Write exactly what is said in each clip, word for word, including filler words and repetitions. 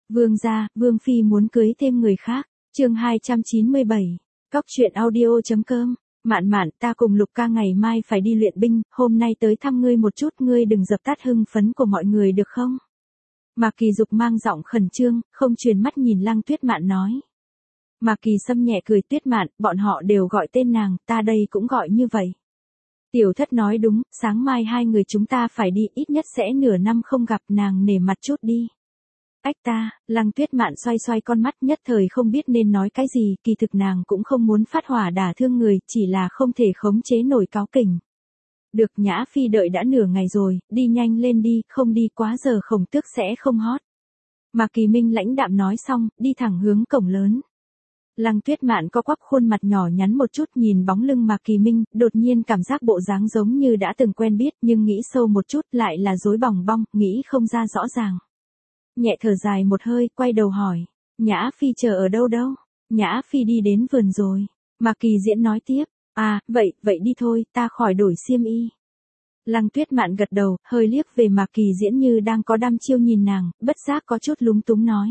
Vương gia, Vương Phi muốn cưới thêm người khác. Chương hai trăm chín mươi bảy. Cóc truyện audio chấm com. Mạn Mạn, ta cùng Lục ca ngày mai phải đi luyện binh, hôm nay tới thăm ngươi một chút, ngươi đừng dập tắt hưng phấn của mọi người được không? Mạc Kỳ Dục mang giọng khẩn trương, không truyền mắt nhìn Lăng Tuyết Mạn nói. Mạc Kỳ Sâm nhẹ cười, Tuyết Mạn, bọn họ đều gọi tên nàng, ta đây cũng gọi như vậy. Tiểu thất nói đúng, sáng mai hai người chúng ta phải đi, ít nhất sẽ nửa năm không gặp, nàng nể mặt chút đi. Ách ta, Lăng Tuyết Mạn xoay xoay con mắt, nhất thời không biết nên nói cái gì, kỳ thực nàng cũng không muốn phát hỏa đả thương người, chỉ là không thể khống chế nổi cáu kỉnh. Được, Nhã Phi đợi đã nửa ngày rồi, đi nhanh lên đi, không đi quá giờ Khổng Tước sẽ không hót. Mạc Kỳ Minh lãnh đạm nói xong, đi thẳng hướng cổng lớn. Lăng Tuyết Mạn co quắp khuôn mặt nhỏ nhắn một chút, nhìn bóng lưng Mạc Kỳ Minh, đột nhiên cảm giác bộ dáng giống như đã từng quen biết, nhưng nghĩ sâu một chút lại là rối bòng bong, nghĩ không ra rõ ràng. Nhẹ thở dài một hơi, quay đầu hỏi, Nhã Phi chờ ở đâu đâu? Nhã Phi đi đến vườn rồi. Mạc Kỳ Diễn nói tiếp, à, vậy, vậy đi thôi, ta khỏi đổi xiêm y. Lăng Tuyết Mạn gật đầu, hơi liếc về Mạc Kỳ Diễn như đang có đăm chiêu nhìn nàng, bất giác có chút lúng túng nói.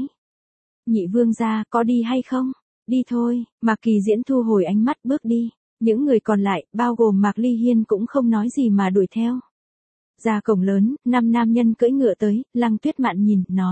Nhị vương gia, có đi hay không? Đi thôi. Mạc Kỳ Diễn thu hồi ánh mắt bước đi. Những người còn lại, bao gồm Mạc Ly Hiên cũng không nói gì mà đuổi theo. Ra cổng lớn, năm nam nhân cưỡi ngựa tới, Lăng Tuyết Mạn nhìn, nói.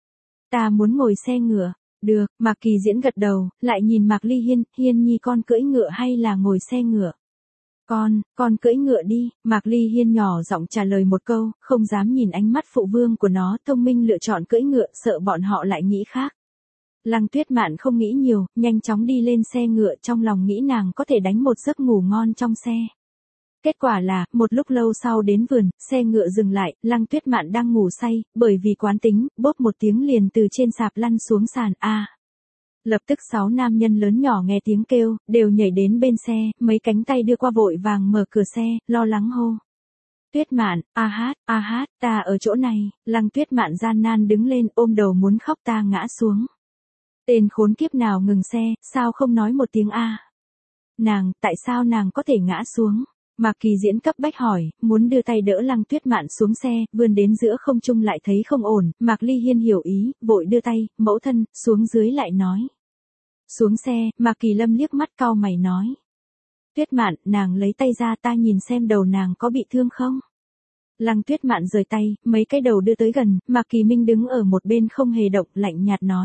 Ta muốn ngồi xe ngựa. Được, Mạc Kỳ Diễn gật đầu, lại nhìn Mạc Ly Hiên, Hiên nhi con cưỡi ngựa hay là ngồi xe ngựa? Con, con cưỡi ngựa đi, Mạc Ly Hiên nhỏ giọng trả lời một câu, không dám nhìn ánh mắt phụ vương của nó, thông minh lựa chọn cưỡi ngựa, sợ bọn họ lại nghĩ khác. Lăng Tuyết Mạn không nghĩ nhiều, nhanh chóng đi lên xe ngựa, trong lòng nghĩ nàng có thể đánh một giấc ngủ ngon trong xe. Kết quả là, một lúc lâu sau đến vườn, xe ngựa dừng lại, Lăng Tuyết Mạn đang ngủ say, bởi vì quán tính, bốp một tiếng liền từ trên sạp lăn xuống sàn, a. À. Lập tức sáu nam nhân lớn nhỏ nghe tiếng kêu, đều nhảy đến bên xe, mấy cánh tay đưa qua vội vàng mở cửa xe, lo lắng hô. Tuyết Mạn, a hát, a hát, ta ở chỗ này. Lăng Tuyết Mạn gian nan đứng lên, ôm đầu muốn khóc, ta ngã xuống. Tên khốn kiếp nào ngừng xe, sao không nói một tiếng a? Nàng, tại sao nàng có thể ngã xuống? Mạc Kỳ Diễn cấp bách hỏi, muốn đưa tay đỡ Lăng Tuyết Mạn xuống xe, vươn đến giữa không trung lại thấy không ổn, Mạc Ly Hiên hiểu ý, vội đưa tay, mẫu thân, xuống dưới lại nói. Xuống xe, Mạc Kỳ Lâm liếc mắt cau mày nói. Tuyết Mạn, nàng lấy tay ra, ta nhìn xem đầu nàng có bị thương không? Lăng Tuyết Mạn rời tay, mấy cái đầu đưa tới gần, Mạc Kỳ Minh đứng ở một bên không hề động, lạnh nhạt nói.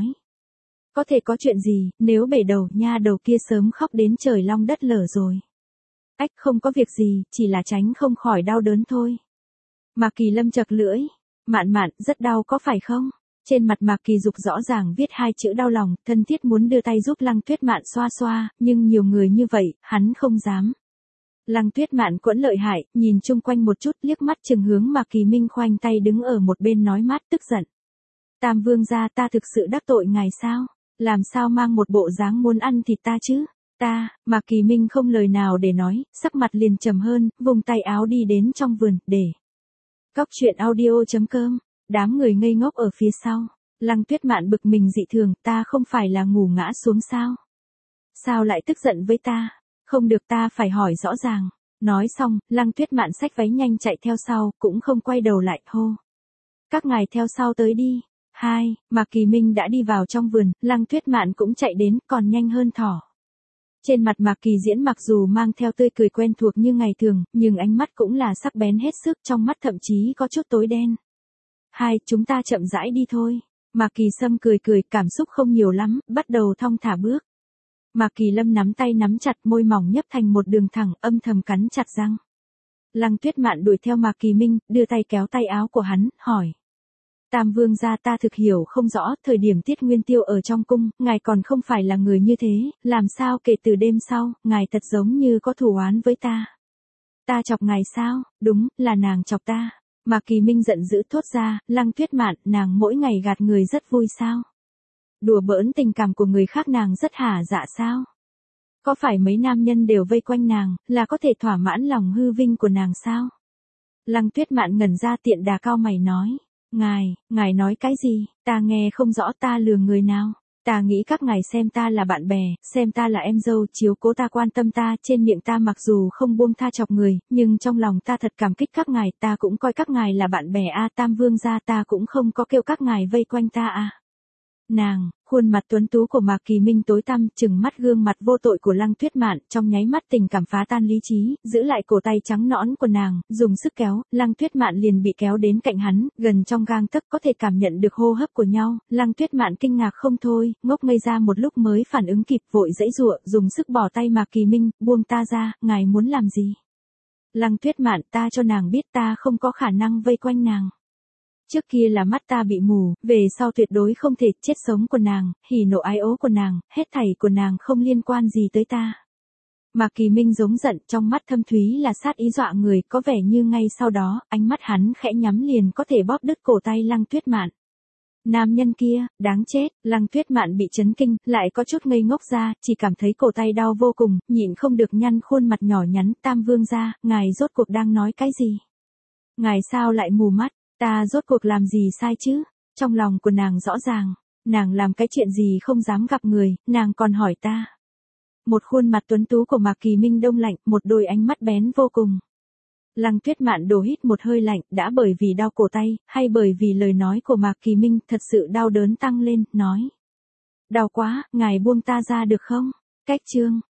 Có thể có chuyện gì, nếu bể đầu, nha đầu kia sớm khóc đến trời long đất lở rồi. Ách, không có việc gì, chỉ là tránh không khỏi đau đớn thôi. Mạc Kỳ Lâm chật lưỡi. Mạn Mạn, rất đau có phải không? Trên mặt Mạc Kỳ Dục rõ ràng viết hai chữ đau lòng, thân thiết muốn đưa tay giúp Lăng Tuyết Mạn xoa xoa, nhưng nhiều người như vậy, hắn không dám. Lăng Tuyết Mạn quẫn lợi hại, nhìn chung quanh một chút, liếc mắt chừng hướng Mạc Kỳ Minh khoanh tay đứng ở một bên nói mát tức giận. Tam vương gia, ta thực sự đắc tội ngài sao? Làm sao mang một bộ dáng muốn ăn thịt ta chứ? Ta, Mạc Kỳ Minh không lời nào để nói, sắc mặt liền trầm hơn, vùng tay áo đi đến trong vườn, để. Cóc truyện audio chấm com. Đám người ngây ngốc ở phía sau. Lăng Tuyết Mạn bực mình dị thường, ta không phải là ngủ ngã xuống sao? Sao lại tức giận với ta? Không được, ta phải hỏi rõ ràng. Nói xong, Lăng Tuyết Mạn xách váy nhanh chạy theo sau, cũng không quay đầu lại, hô. Các ngài theo sau tới đi. Hai, Mạc Kỳ Minh đã đi vào trong vườn, Lăng Tuyết Mạn cũng chạy đến, còn nhanh hơn thỏ. Trên mặt Mạc Kỳ Diễn mặc dù mang theo tươi cười quen thuộc như ngày thường, nhưng ánh mắt cũng là sắc bén hết sức, trong mắt thậm chí có chút tối đen. Hai, chúng ta chậm rãi đi thôi. Mạc Kỳ Sâm cười cười, cảm xúc không nhiều lắm, bắt đầu thong thả bước. Mạc Kỳ Lâm nắm tay nắm chặt, môi mỏng nhấp thành một đường thẳng, âm thầm cắn chặt răng. Lăng Tuyết Mạn đuổi theo Mạc Kỳ Minh, đưa tay kéo tay áo của hắn, hỏi. Tam vương gia, ta thực hiểu không rõ, thời điểm Tiết Nguyên Tiêu ở trong cung, ngài còn không phải là người như thế, làm sao kể từ đêm sau, ngài thật giống như có thù oán với ta. Ta chọc ngài sao? Đúng, là nàng chọc ta. Mạc Kỳ Minh giận dữ thốt ra, Lăng Tuyết Mạn, nàng mỗi ngày gạt người rất vui sao? Đùa bỡn tình cảm của người khác nàng rất hả dạ sao? Có phải mấy nam nhân đều vây quanh nàng, là có thể thỏa mãn lòng hư vinh của nàng sao? Lăng Tuyết Mạn ngẩn ra, tiện đà cao mày nói. Ngài, ngài nói cái gì, ta nghe không rõ, ta lừa người nào. Ta nghĩ các ngài xem ta là bạn bè, xem ta là em dâu, chiếu cố ta, quan tâm ta, trên miệng ta mặc dù không buông tha chọc người, nhưng trong lòng ta thật cảm kích các ngài, ta cũng coi các ngài là bạn bè a. Tam vương gia, ta cũng không có kêu các ngài vây quanh ta a. Nàng, khuôn mặt tuấn tú của Mạc Kỳ Minh tối tăm, trừng mắt gương mặt vô tội của Lăng Tuyết Mạn, trong nháy mắt tình cảm phá tan lý trí, giữ lại cổ tay trắng nõn của nàng, dùng sức kéo, Lăng Tuyết Mạn liền bị kéo đến cạnh hắn, gần trong gang tấc có thể cảm nhận được hô hấp của nhau, Lăng Tuyết Mạn kinh ngạc không thôi, ngốc ngây ra một lúc mới phản ứng kịp, vội giãy giụa, dùng sức bỏ tay Mạc Kỳ Minh, buông ta ra, ngài muốn làm gì? Lăng Tuyết Mạn, ta cho nàng biết ta không có khả năng vây quanh nàng. Trước kia là mắt ta bị mù, về sau tuyệt đối không thể, chết sống của nàng, hỉ nộ ái ố của nàng, hết thảy của nàng không liên quan gì tới ta. Mạc Kỳ Minh giống giận, trong mắt thâm thúy là sát ý dọa người, có vẻ như ngay sau đó, ánh mắt hắn khẽ nhắm liền có thể bóp đứt cổ tay Lăng Tuyết Mạn. Nam nhân kia, đáng chết, Lăng Tuyết Mạn bị chấn kinh, lại có chút ngây ngốc ra, chỉ cảm thấy cổ tay đau vô cùng, nhịn không được nhăn khuôn mặt nhỏ nhắn, Tam Vương gia, ngài rốt cuộc đang nói cái gì? Ngài sao lại mù mắt? Ta rốt cuộc làm gì sai chứ? Trong lòng của nàng rõ ràng, nàng làm cái chuyện gì không dám gặp người, nàng còn hỏi ta. Một khuôn mặt tuấn tú của Mạc Kỳ Minh đông lạnh, một đôi ánh mắt bén vô cùng. Lăng Tuyết Mạn đổ hít một hơi lạnh, đã bởi vì đau cổ tay, hay bởi vì lời nói của Mạc Kỳ Minh thật sự đau đớn tăng lên, nói. Đau quá, ngài buông ta ra được không? Cách chương.